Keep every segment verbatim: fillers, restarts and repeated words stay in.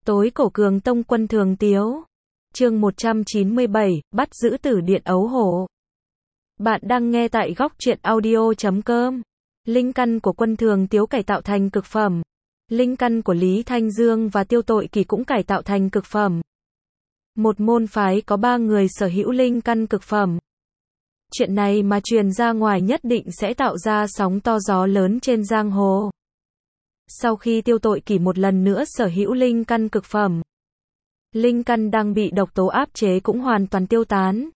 Tối cổ Cường Tông Quân Thường Tiếu. Chương một trăm chín mươi bảy, bắt giữ Tử Điện Ấu Hổ. Bạn đang nghe tại góc truyện audio chấm com. Linh căn của Quân Thường Tiếu cải tạo thành cực phẩm. Linh căn của Lý Thanh Dương và Tiêu Tội Kỳ cũng cải tạo thành cực phẩm. Một môn phái có ba người sở hữu linh căn cực phẩm. Chuyện này mà truyền ra ngoài nhất định sẽ tạo ra sóng to gió lớn trên giang hồ. Sau khi Tiêu Tội Kỳ một lần nữa sở hữu linh căn cực phẩm, linh căn đang bị độc tố áp chế cũng hoàn toàn tiêu tán.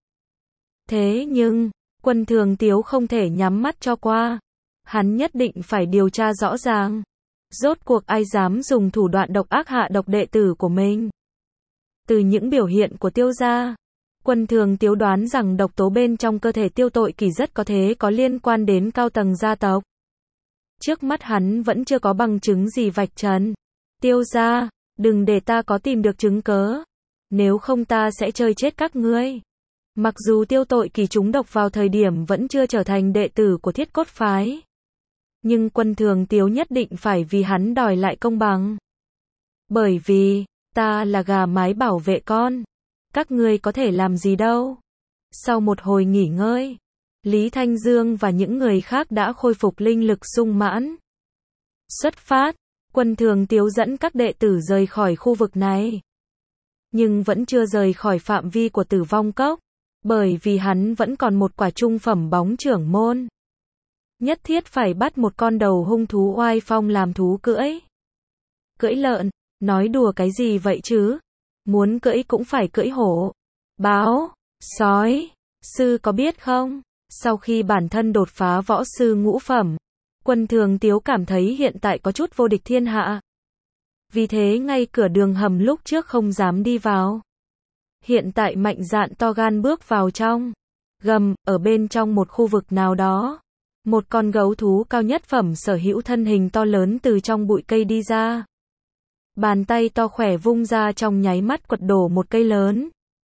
Thế nhưng, Quân Thường Tiếu không thể nhắm mắt cho qua. Hắn nhất định phải điều tra rõ ràng. Rốt cuộc ai dám dùng thủ đoạn độc ác hạ độc đệ tử của mình? Từ những biểu hiện của Tiêu gia, Quân Thường Tiếu đoán rằng độc tố bên trong cơ thể Tiêu Tội Kỳ rất có thể có liên quan đến cao tầng gia tộc. Trước mắt hắn vẫn chưa có bằng chứng gì vạch trần. Tiêu gia, đừng để ta có tìm được chứng cớ. Nếu không ta sẽ chơi chết các ngươi. Mặc dù Tiêu Tội Kỳ trúng độc vào thời điểm vẫn chưa trở thành đệ tử của Thiết Cốt phái, nhưng Quân Thường Tiếu nhất định phải vì hắn đòi lại công bằng. Bởi vì, ta là gà mái bảo vệ con. Các ngươi có thể làm gì đâu. Sau một hồi nghỉ ngơi, Lý Thanh Dương và những người khác đã khôi phục linh lực sung mãn. Xuất phát, Quân Thường Tiếu dẫn các đệ tử rời khỏi khu vực này. Nhưng vẫn chưa rời khỏi phạm vi của Tử Vong Cốc, bởi vì hắn vẫn còn một quả trung phẩm bóng trưởng môn. Nhất thiết phải bắt một con đầu hung thú oai phong làm thú cưỡi. Cưỡi lợn, nói đùa cái gì vậy chứ? Muốn cưỡi cũng phải cưỡi hổ, báo, sói. Sư có biết không? Sau khi bản thân đột phá võ sư ngũ phẩm, Quân Thường Tiếu cảm thấy hiện tại có chút vô địch thiên hạ. Vì thế ngay cửa đường hầm lúc trước không dám đi vào. Hiện tại mạnh dạn to gan bước vào trong. Gầm, ở bên trong một khu vực nào đó, một con gấu thú cao nhất phẩm sở hữu thân hình to lớn từ trong bụi cây đi ra. Bàn tay to khỏe vung ra trong nháy mắt quật đổ một cây lớn.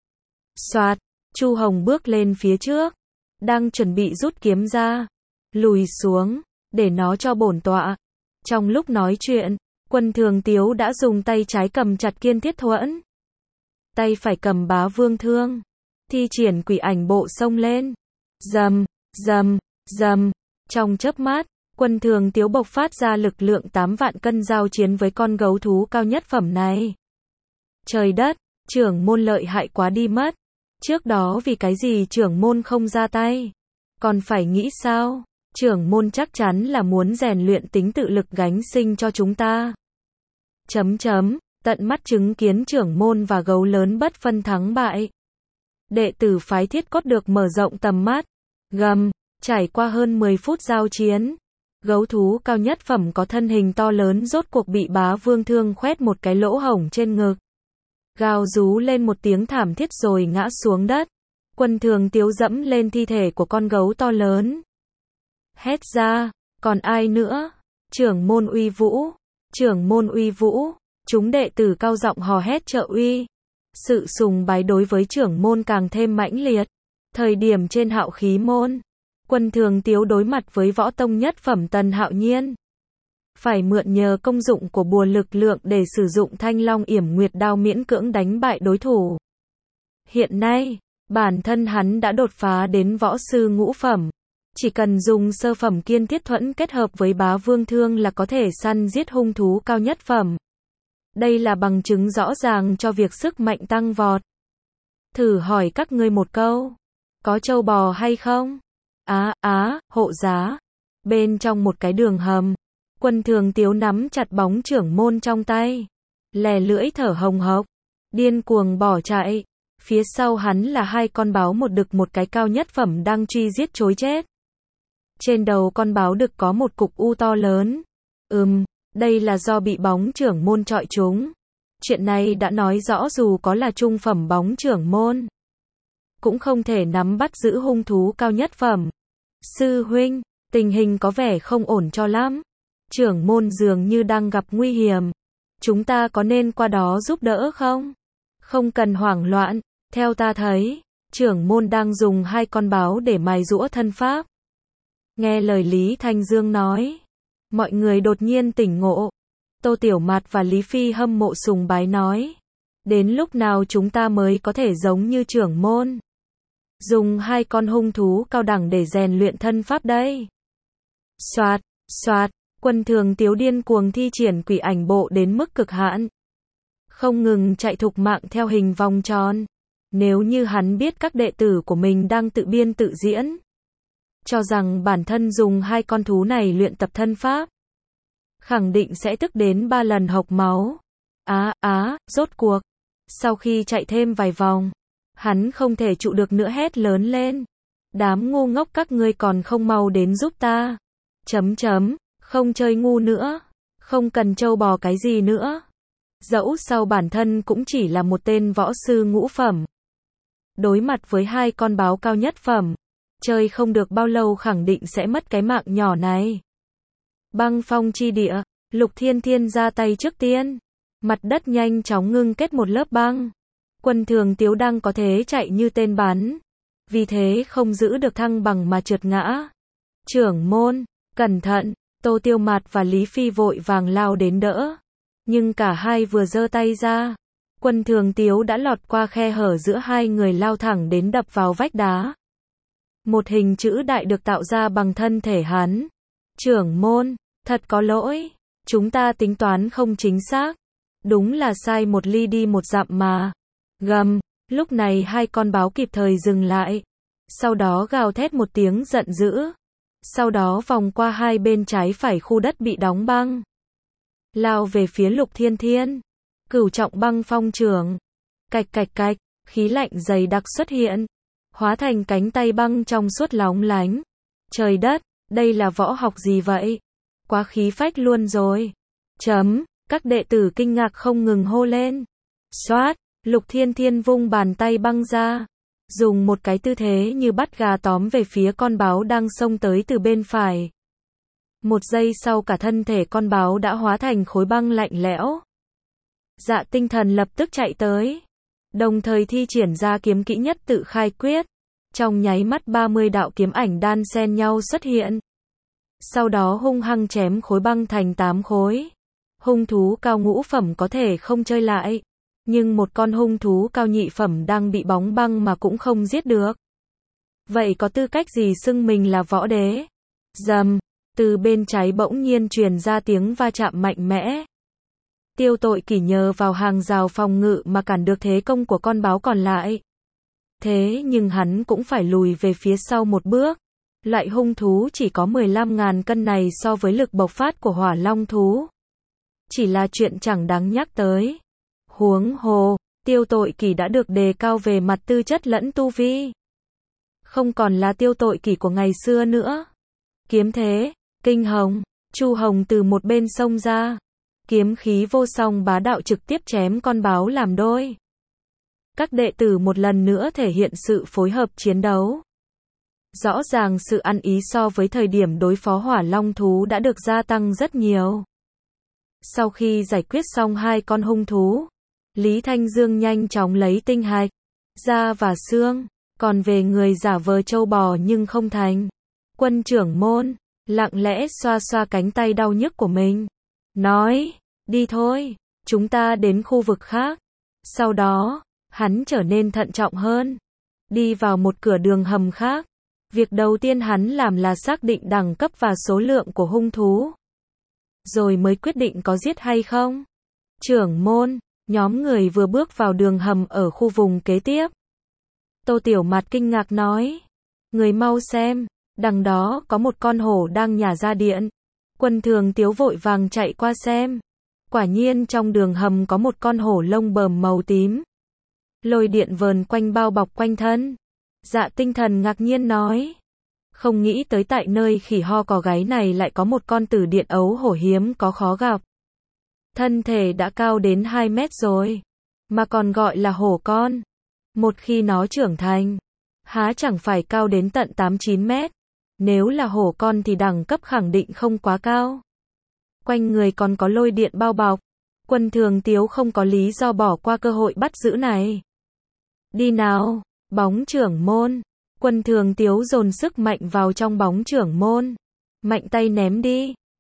Soạt, Chu Hồng bước lên phía trước, đang chuẩn bị rút kiếm ra, lùi xuống, để nó cho bổn tọa. Trong lúc nói chuyện, Quân Thường Tiếu đã dùng tay trái cầm chặt Kiên Thiết Thuẫn, tay phải cầm Bá Vương Thương, thi triển quỷ ảnh bộ xông lên. Rầm, rầm, rầm, trong chớp mắt, Quân Thường Tiếu bộc phát ra lực lượng tám vạn cân giao chiến với con gấu thú cao nhất phẩm này. Trời đất, trưởng môn lợi hại quá đi mất. Trước đó vì cái gì trưởng môn không ra tay? Còn phải nghĩ sao? Trưởng môn chắc chắn là muốn rèn luyện tính tự lực gánh sinh cho chúng ta. Chấm chấm, tận mắt chứng kiến trưởng môn và gấu lớn bất phân thắng bại. Đệ tử phái Thiết Cốt được mở rộng tầm mắt. Gầm, trải qua hơn mười phút giao chiến, gấu thú cao nhất phẩm có thân hình to lớn rốt cuộc bị Bá Vương Thương khoét một cái lỗ hổng trên ngực. Gào rú lên một tiếng thảm thiết rồi ngã xuống đất. Quân Thường Tiếu dẫm lên thi thể của con gấu to lớn. Hét ra, còn ai nữa? Trưởng môn uy vũ, trưởng môn uy vũ. Chúng đệ tử cao giọng hò hét trợ uy. Sự sùng bái đối với trưởng môn càng thêm mãnh liệt. Thời điểm trên Hạo Khí môn, Quân Thường Tiếu đối mặt với võ tông nhất phẩm Tần Hạo Nhiên. Phải mượn nhờ công dụng của bùa lực lượng để sử dụng Thanh Long Yểm Nguyệt Đao miễn cưỡng đánh bại đối thủ. Hiện nay, bản thân hắn đã đột phá đến võ sư ngũ phẩm. Chỉ cần dùng sơ phẩm Kiên Thiết Thuẫn kết hợp với Bá Vương Thương là có thể săn giết hung thú cao nhất phẩm. Đây là bằng chứng rõ ràng cho việc sức mạnh tăng vọt. Thử hỏi các ngươi một câu, có trâu bò hay không? Á, á, hộ giá. Bên trong một cái đường hầm, Quân Thường Tiếu nắm chặt bóng trưởng môn trong tay, lè lưỡi thở hồng hộc, điên cuồng bỏ chạy. Phía sau hắn là hai con báo một đực một cái cao nhất phẩm đang truy giết chối chết. Trên đầu con báo đực có một cục u to lớn. Ừm, đây là do bị bóng trưởng môn trọi trúng. Chuyện này đã nói rõ dù có là trung phẩm bóng trưởng môn, cũng không thể nắm bắt giữ hung thú cao nhất phẩm. Sư huynh, tình hình có vẻ không ổn cho lắm. Trưởng môn dường như đang gặp nguy hiểm. Chúng ta có nên qua đó giúp đỡ không? Không cần hoảng loạn, theo ta thấy, trưởng môn đang dùng hai con báo để mài giũa thân pháp. Nghe lời Lý Thanh Dương nói, mọi người đột nhiên tỉnh ngộ. Tô Tiểu Mạt và Lý Phi hâm mộ sùng bái nói. Đến lúc nào chúng ta mới có thể giống như trưởng môn? Dùng hai con hung thú cao đẳng để rèn luyện thân pháp đây. Soạt, soạt, Quân Thường Tiếu điên cuồng thi triển quỷ ảnh bộ đến mức cực hạn. Không ngừng chạy thục mạng theo hình vòng tròn. Nếu như hắn biết các đệ tử của mình đang tự biên tự diễn, cho rằng bản thân dùng hai con thú này luyện tập thân pháp, khẳng định sẽ tức đến ba lần hộc máu. Á, á, rốt cuộc. Sau khi chạy thêm vài vòng, hắn không thể trụ được nữa hét lớn lên. Đám ngu ngốc các ngươi còn không mau đến giúp ta. Chấm chấm, không chơi ngu nữa. Không cần trâu bò cái gì nữa. Dẫu sau bản thân cũng chỉ là một tên võ sư ngũ phẩm. Đối mặt với hai con báo cao nhất phẩm, chơi không được bao lâu khẳng định sẽ mất cái mạng nhỏ này. Băng phong chi địa, Lục Thiên Thiên ra tay trước tiên. Mặt đất nhanh chóng ngưng kết một lớp băng. Quân Thường Tiếu đang có thế chạy như tên bắn. Vì thế không giữ được thăng bằng mà trượt ngã. Trưởng môn, cẩn thận, Tô Tiêu Mạt và Lý Phi vội vàng lao đến đỡ. Nhưng cả hai vừa giơ tay ra, Quân Thường Tiếu đã lọt qua khe hở giữa hai người lao thẳng đến đập vào vách đá. Một hình chữ đại được tạo ra bằng thân thể hắn. Trưởng môn, thật có lỗi, chúng ta tính toán không chính xác. Đúng là sai một ly đi một dặm mà. Gầm, lúc này hai con báo kịp thời dừng lại. Sau đó gào thét một tiếng giận dữ. Sau đó vòng qua hai bên trái phải khu đất bị đóng băng. Lao về phía Lục Thiên Thiên. Cửu trọng băng phong trường. Cạch cạch cạch, khí lạnh dày đặc xuất hiện. Hóa thành cánh tay băng trong suốt lóng lánh. Trời đất, đây là võ học gì vậy? Quá khí phách luôn rồi. Chấm, các đệ tử kinh ngạc không ngừng hô lên. Xoát, Lục Thiên Thiên vung bàn tay băng ra. Dùng một cái tư thế như bắt gà tóm về phía con báo đang xông tới từ bên phải. Một giây sau cả thân thể con báo đã hóa thành khối băng lạnh lẽo. Dạ Tinh Thần lập tức chạy tới. Đồng thời thi triển ra kiếm kỹ nhất tự khai quyết. Trong nháy mắt ba mươi đạo kiếm ảnh đan xen nhau xuất hiện. Sau đó hung hăng chém khối băng thành tám khối. Hung thú cao ngũ phẩm có thể không chơi lại. Nhưng một con hung thú cao nhị phẩm đang bị bóng băng mà cũng không giết được. Vậy có tư cách gì xưng mình là võ đế? Rầm, từ bên trái bỗng nhiên truyền ra tiếng va chạm mạnh mẽ. Tiêu Tội Kỷ nhờ vào hàng rào phòng ngự mà cản được thế công của con báo còn lại. Thế nhưng hắn cũng phải lùi về phía sau một bước. Loại hung thú chỉ có mười lăm nghìn cân này so với lực bộc phát của hỏa long thú. Chỉ là chuyện chẳng đáng nhắc tới. Huống hồ, Tiêu Tội Kỷ đã được đề cao về mặt tư chất lẫn tu vi. Không còn là Tiêu Tội Kỷ của ngày xưa nữa. Kiếm thế, kinh hồng, Chu Hồng từ một bên xông ra. Kiếm khí vô song bá đạo trực tiếp chém con báo làm đôi. Các đệ tử một lần nữa thể hiện sự phối hợp chiến đấu. Rõ ràng sự ăn ý so với thời điểm đối phó hỏa long thú đã được gia tăng rất nhiều. Sau khi giải quyết xong hai con hung thú, Lý Thanh Dương nhanh chóng lấy tinh hạch, da và xương, còn về người giả vờ trâu bò nhưng không thành. Quân trưởng môn, lặng lẽ xoa xoa cánh tay đau nhức của mình. Nói, đi thôi, chúng ta đến khu vực khác. Sau đó, hắn trở nên thận trọng hơn. Đi vào một cửa đường hầm khác. Việc đầu tiên hắn làm là xác định đẳng cấp và số lượng của hung thú. Rồi mới quyết định có giết hay không. Trưởng môn, nhóm người vừa bước vào đường hầm ở khu vùng kế tiếp. Tô Tiểu Mạt kinh ngạc nói. Người mau xem, đằng đó có một con hổ đang nhả ra điện. Quân Thường Tiếu vội vàng chạy qua xem. Quả nhiên trong đường hầm có một con hổ lông bờm màu tím. Lôi điện vờn quanh bao bọc quanh thân. Dạ Tinh Thần ngạc nhiên nói. Không nghĩ tới tại nơi khỉ ho cò gáy này lại có một con tử điện ấu hổ hiếm có khó gặp. Thân thể đã cao đến hai mét rồi. Mà còn gọi là hổ con. Một khi nó trưởng thành, há chẳng phải cao đến tận tám chín mét. Nếu là hổ con thì đẳng cấp khẳng định không quá cao. Quanh người còn có lôi điện bao bọc. Quân Thường Tiếu không có lý do bỏ qua cơ hội bắt giữ này. Đi nào, bóng trưởng môn. Quân Thường Tiếu dồn sức mạnh vào trong bóng trưởng môn. Mạnh tay ném đi.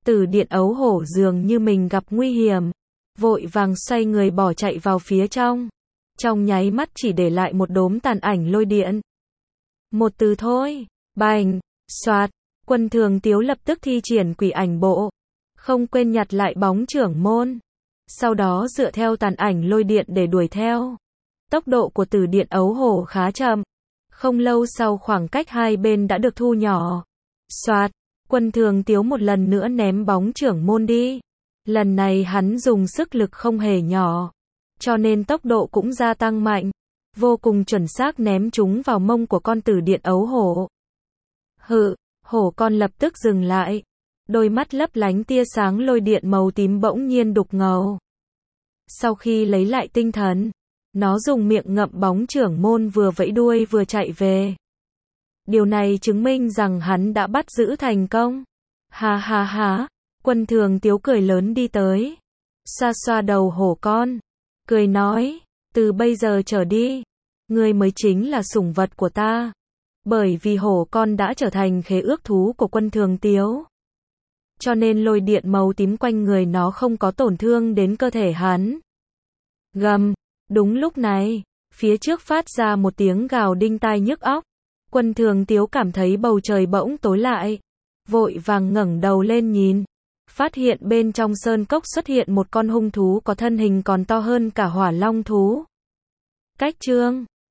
Tử điện ấu hổ dường như mình gặp nguy hiểm, vội vàng xoay người bỏ chạy vào phía trong. Trong nháy mắt chỉ để lại một đốm tàn ảnh lôi điện. Một từ thôi, bành, xoạt, Quân Thường Tiếu lập tức thi triển quỷ ảnh bộ, không quên nhặt lại bóng trưởng môn. Sau đó dựa theo tàn ảnh lôi điện để đuổi theo. Tốc độ của tử điện ấu hổ khá chậm. Không lâu sau khoảng cách hai bên đã được thu nhỏ. Xoạt, Quân Thường Tiếu một lần nữa ném bóng trưởng môn đi. Lần này hắn dùng sức lực không hề nhỏ, cho nên tốc độ cũng gia tăng mạnh, vô cùng chuẩn xác ném chúng vào mông của con tử điện ấu hổ. Hự, hổ con lập tức dừng lại, đôi mắt lấp lánh tia sáng lôi điện màu tím bỗng nhiên đục ngầu. Sau khi lấy lại tinh thần, nó dùng miệng ngậm bóng trưởng môn vừa vẫy đuôi vừa chạy về. Điều này chứng minh rằng hắn đã bắt giữ thành công. Ha ha ha, Quân Thường Tiếu cười lớn đi tới, xoa xoa đầu hổ con, cười nói, từ bây giờ trở đi, ngươi mới chính là sủng vật của ta. Bởi vì hổ con đã trở thành khế ước thú của Quân Thường Tiếu, cho nên lôi điện màu tím quanh người nó không có tổn thương đến cơ thể hắn. Gầm, đúng lúc này, phía trước phát ra một tiếng gào đinh tai nhức óc. Quân Thường Tiếu cảm thấy bầu trời bỗng tối lại, vội vàng ngẩng đầu lên nhìn, phát hiện bên trong sơn cốc xuất hiện một con hung thú có thân hình còn to hơn cả hỏa long thú. Cách chương